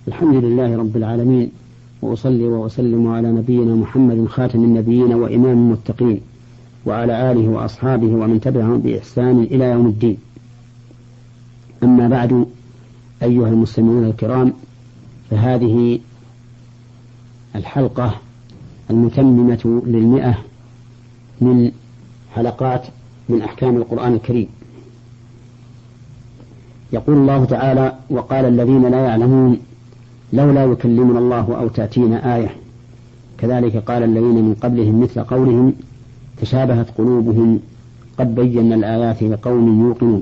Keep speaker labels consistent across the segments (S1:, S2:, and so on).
S1: الحمد لله رب العالمين، وأصلي وأسلم على نبينا محمد خاتم النبيين وإمام المتقين، وعلى آله وأصحابه ومن تبعهم بإحسان إلى يوم الدين. أما بعد، أيها المستمعون الكرام، فهذه الحلقة المتممة لل100 من حلقات من أحكام القرآن الكريم. يقول الله تعالى: وقال الذين لا يعلمون لولا يكلمنا الله أو تأتينا آية، كذلك قال الذين من قبلهم مثل قولهم تشابهت قلوبهم قد بينا الآيات لقوم يوقنون.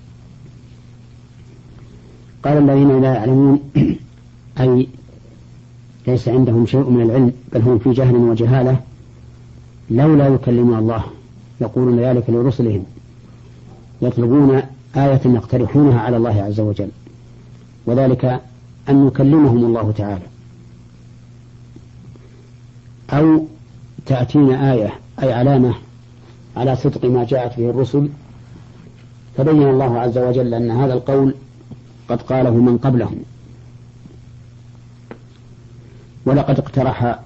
S1: قال الذين لا يعلمون أي ليس عندهم شيء من العلم، بل هم في جهل وجهالة. لولا يكلمنا الله، يقولون ذلك لرسلهم، يطلبون آية يقترحونها على الله عز وجل، وذلك أن يكلمهم الله تعالى، أو تأتينا آية أي علامة على صدق ما جاءت به الرسل. فبين الله عز وجل أن هذا القول قد قاله من قبلهم. ولقد اقترح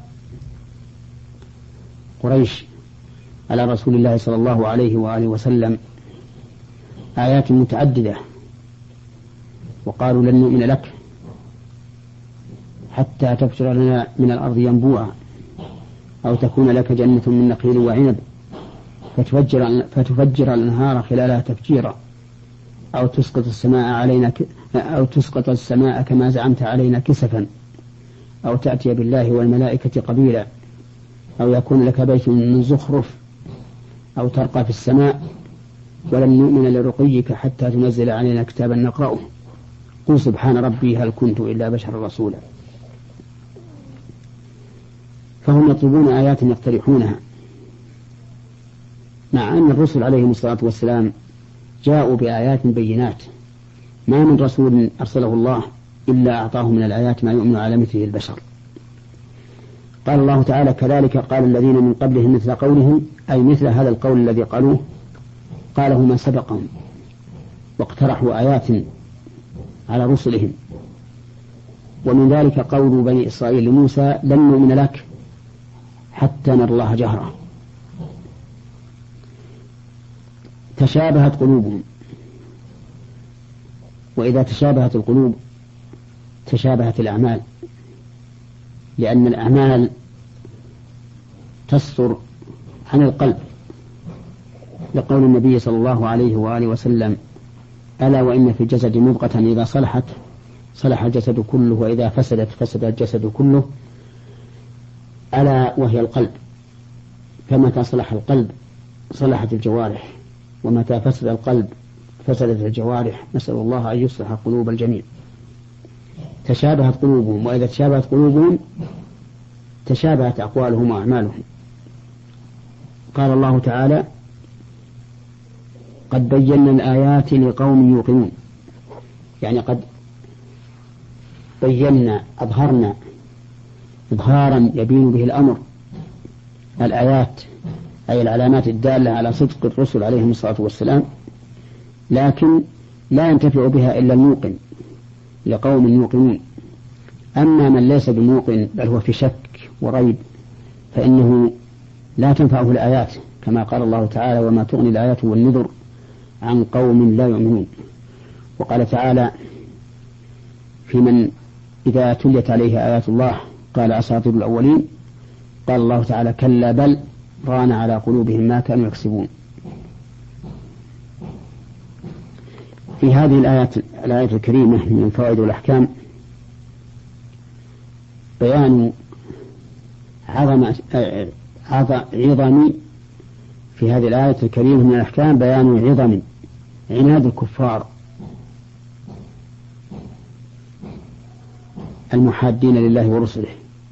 S1: قريش على رسول الله صلى الله عليه وآله وسلم آيات متعددة، وقالوا لن نؤمن لك حتى تفجر لنا من الأرض ينبوعا، أو تكون لك جنة من نخيل وعنب فتفجر الأنهار خلالها تفجيرا، أو تسقط السماء كما زعمت علينا كسفا، أو تأتي بالله والملائكة قبيلا، أو يكون لك بيت من زخرف، أو ترقى في السماء، ولن نؤمن لرقيك حتى تنزل علينا كتابا نقرأه، قل سبحان ربي هل كنت إلا بشرا رسولا. فهم يطلبون آيات يقترحونها، مع أن الرسل عليهم الصلاة والسلام جاءوا بآيات بينات، ما من رسول أرسله الله إلا أعطاه من الآيات ما يؤمن على مثله البشر. قال الله تعالى: كذلك قال الذين من قبلهم مثل قولهم، أي مثل هذا القول الذي قالوه قاله من سبقهم، واقترحوا آيات على رسلهم. ومن ذلك قول بني إسرائيل لموسى: لن نؤمن لك حتى نرى الله جهرة. تشابهت قلوبهم، وإذا تشابهت القلوب تشابهت الأعمال، لأن الأعمال تصدر عن القلب، لقول النبي صلى الله عليه وآله وسلم: ألا وإن في الجسد مضغة إذا صلحت صلح الجسد كله، وإذا فسدت فسد الجسد كله، ألا وهي القلب. فمتى صلح القلب صلحت الجوارح، ومتى فسد القلب فسدت الجوارح. نسأل الله أن يصلح قلوب الجميع. تشابهت قلوبهم، وإذا تشابهت قلوبهم تشابهت أقوالهم وأعمالهم. قال الله تعالى: قد بينا الآيات لقوم يوقنون، يعني قد بينا أظهرنا إظهارا يبين به الأمر الآيات، أي العلامات الدالة على صدق الرسل عليهم الصلاة والسلام، لكن لا ينتفع بها إلا الموقن، لقوم يوقنون. أما من ليس بموقن بل هو في شك وريب فإنه لا تنفعه الآيات، كما قال الله تعالى: وما تغني الآيات والنذر عن قوم لا يؤمنون. وقال تعالى في من إذا تليت عليه آيات الله قال أساطير الأولين، قال الله تعالى: كلا بل ران على قلوبهم ما كانوا يكسبون. في هذه الآية الكريمة من الفوائد والأحكام بيان عظم في هذه الآية الكريمة من الأحكام بيان عظم عناد الكفار المحادين لله ورسله،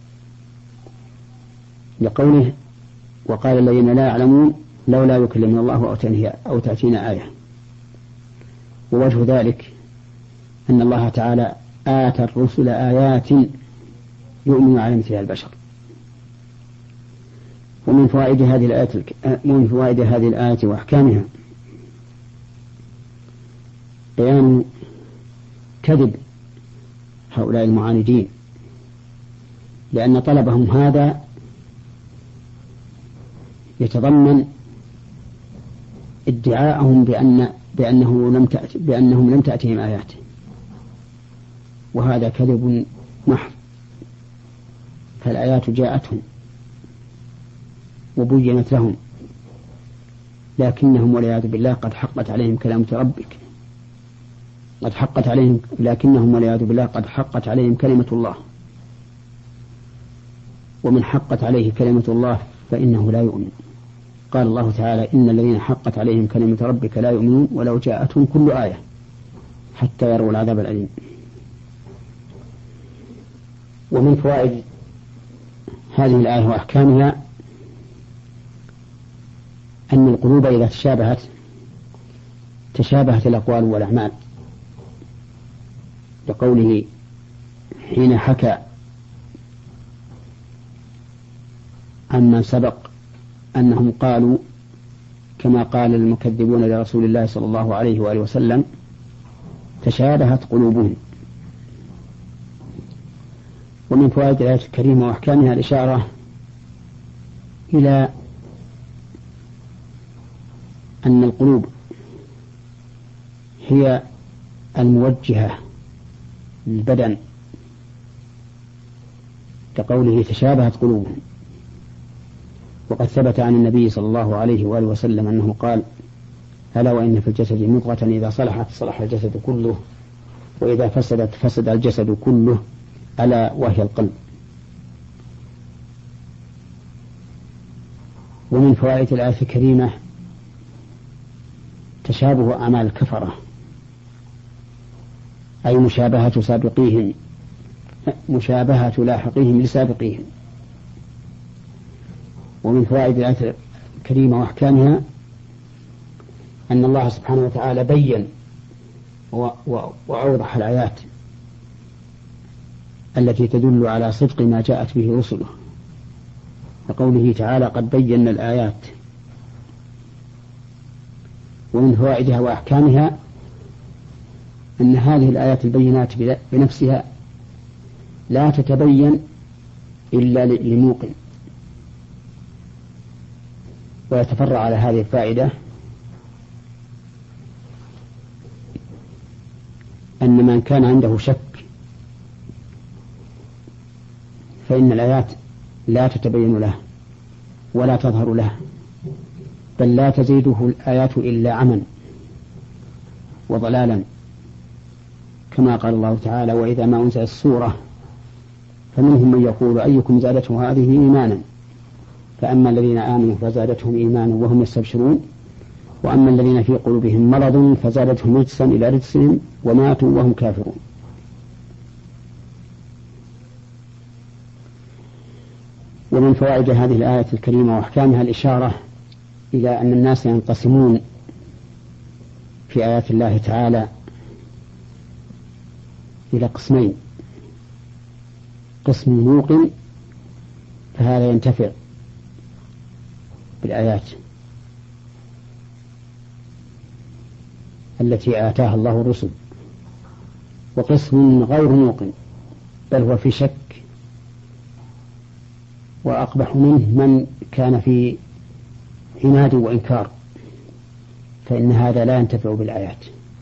S1: لقوله: وقال الذين لا يعلمون لولا يكلمنا الله أو تأتينا آية. ووجه ذلك أن الله تعالى آتى الرسل آيات يؤمن على مثلها البشر. ومن فوائد هذه الآية وأحكامها بيان كذب هؤلاء المعاندين، لأن طلبهم هذا يتضمن ادعاءهم بأنهم لم تأتهم آيات، وهذا كذب محض. فالآيات جاءتهم وبينت لهم، لكنهم والعياذ بالله قد حقت عليهم كلمة ربك، قد حقت عليهم كلمة الله، ومن حقت عليه كلمة الله فإنه لا يؤمن. قال الله تعالى: إن الذين حقت عليهم كلمة ربك لا يؤمنون ولو جاءتهم كل آية حتى يروا العذاب الأليم. ومن فوائد هذه الآية وأحكامها أن القلوب إذا تشابهت الأقوال والأعمال، لقوله حين حكى عمن سبق أنهم قالوا كما قال المكذبون لرسول الله صلى الله عليه وآله وسلم: تشابهت قلوبهم. ومن فوائد الآية الكريمة وأحكامها الإشارة إلى أن القلوب هي الموجهة للبدن، كقوله تشابهت قلوبهم. وقد ثبت عن النبي صلى الله عليه وآله وسلم أنه قال: ألا وإن في الجسد مضغة إذا صلحت صلح الجسد كله، وإذا فسدت فسد الجسد كله، ألا وهي القلب. ومن فوائد الآية الكريمة تشابه أعمال الكفرة، أي مشابهة لاحقيهم لسابقيهم. ومن فوائد الآية الكريمة وأحكامها أن الله سبحانه وتعالى بين وأوضح الآيات التي تدل على صدق ما جاءت به رسله، كقوله تعالى: قد بينا الآيات. ومن فوائدها وأحكامها أن هذه الآيات البينات بنفسها لا تتبين إلا لموقن. ويتفرع على هذه الفائدة أن من كان عنده شك فإن الآيات لا تتبين له ولا تظهر له، بل لا تزيده الآيات إلا عمى وضلالا، كما قال الله تعالى: وإذا ما أنزلت السورة فمنهم من يقول أيكم زادته هذه إيمانا، فأما الذين آمنوا فزادتهم إيمانا وهم يستبشرون، وأما الذين في قلوبهم مرض فزادتهم رجسا إلى رجسهم وماتوا وهم كافرون. ومن فوائد هذه الآية الكريمة وأحكامها الإشارة إلى أن الناس ينقسمون في آيات الله تعالى إلى قسمين: قسم موقن فهذا ينتفع بالآيات التي آتاها الله الرسل، وقسم غير موقن بل هو في شك، وأقبح منه من كان في عناد وإنكار، فإن هذا لا ينتفع بالآيات،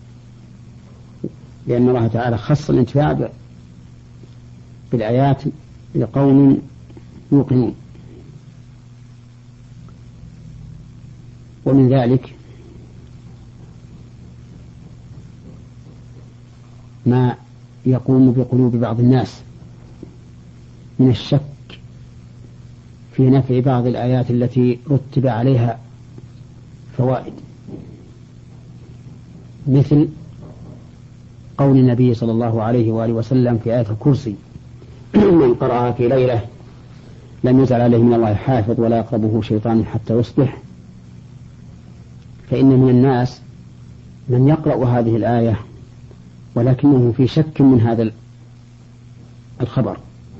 S1: لأن الله تعالى خص الانتفاع بالآيات لقوم يوقنون. ومن ذلك ما يقوم بقلوب بعض الناس من الشك في نفع بعض الآيات التي رتب عليها فوائد، مثل قول النبي صلى الله عليه وآله وسلم في آية الكرسي: من قرأها في ليلة لم يزل عليه من الله حافظ ولا يقربه شيطان حتى يصبح. فإن من الناس من يقرأ هذه الآية ولكنه في شك من هذا الخبر،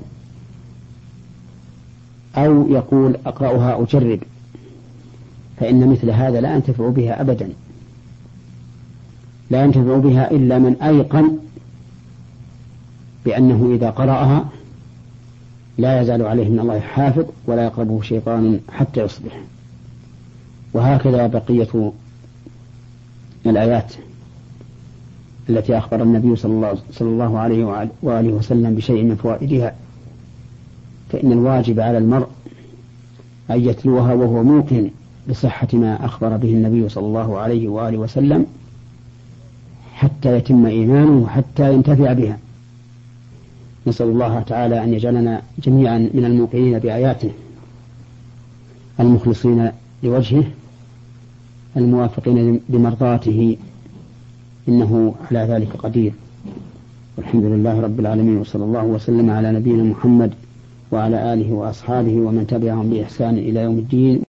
S1: أو يقول أقرأها أجرب، فإن مثل هذا لا ينتفع بها أبدا، لا ينتفع بها إلا من أيقن بأنه إذا قرأها لا يزال عليه من الله حافظ ولا يقربه شيطان حتى يصبح. وهكذا بقية الآيات التي أخبر النبي صلى الله عليه وآله وسلم بشيء من فوائدها، فإن الواجب على المرء أن يتلوها وهو موقن بصحة ما أخبر به النبي صلى الله عليه وآله وسلم حتى يتم إيمانه وحتى ينتفع بها. نسأل الله تعالى أن يجعلنا جميعا من الموقنين بآياته المخلصين لوجهه الموافقين بمرضاته، إنه على ذلك قدير. والحمد لله رب العالمين، وصلى الله وسلم على نبينا محمد وعلى آله وأصحابه ومن تبعهم بإحسان إلى يوم الدين.